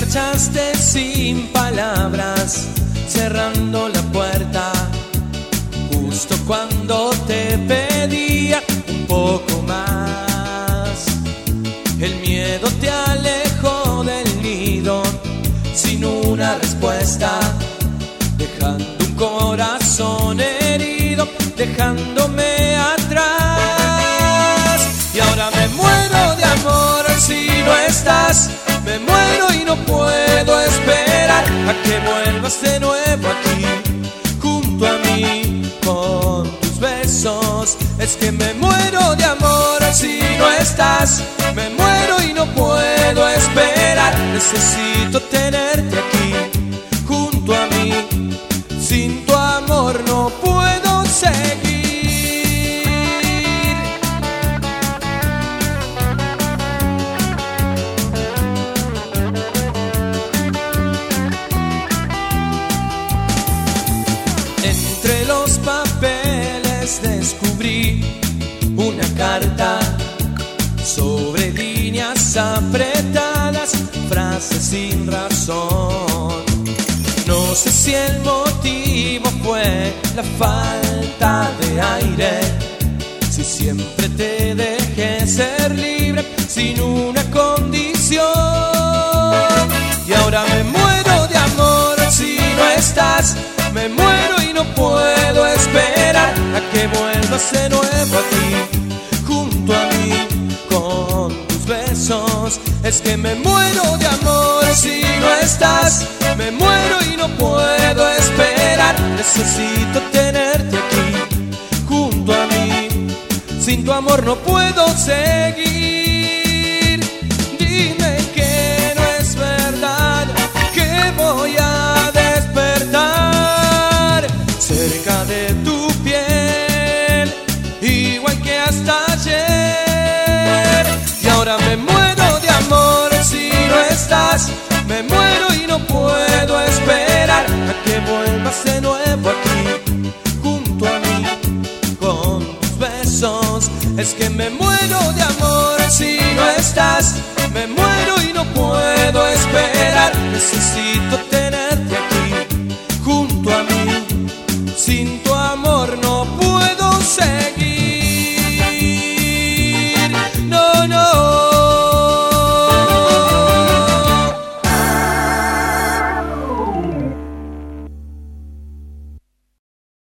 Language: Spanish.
marchaste sin palabras, cerrando la puerta justo cuando te pedía un poco más. El miedo te alejó del nido sin una respuesta, dejando un corazón herido, dejándome atrás. Y ahora me muero de amor si no estás, me muero y no puedo esperar a que vuelvas de nuevo aquí, junto a mí, con tus besos. Es que me muero de amor si no estás, me muero y no puedo esperar. Necesito tenerte aquí, junto a mí, sin tu amor no puedo seguir. Entre los papeles descubrí una carta sobre líneas apretadas, frases sin razón. No sé si el motivo fue la falta de aire, si siempre te dejé ser libre sin una condición. Y ahora me muero de amor si no estás, me muero y no puedo esperar a que vuelvas de nuevo aquí, junto a mí, con tus besos. Es que me muero de amor si no estás, me muero y no puedo esperar. Necesito tenerte aquí, junto a mí, sin tu amor no puedo seguir. Dime que no es verdad, que voy a despertar cerca de tu piel, igual que hasta ayer. Y ahora me muero de amor si no estás, me muero y no puedo esperar a que vuelvas de nuevo aquí, junto a mí, con tus besos. Es que me muero de amor si no estás, me muero y no puedo esperar. Necesito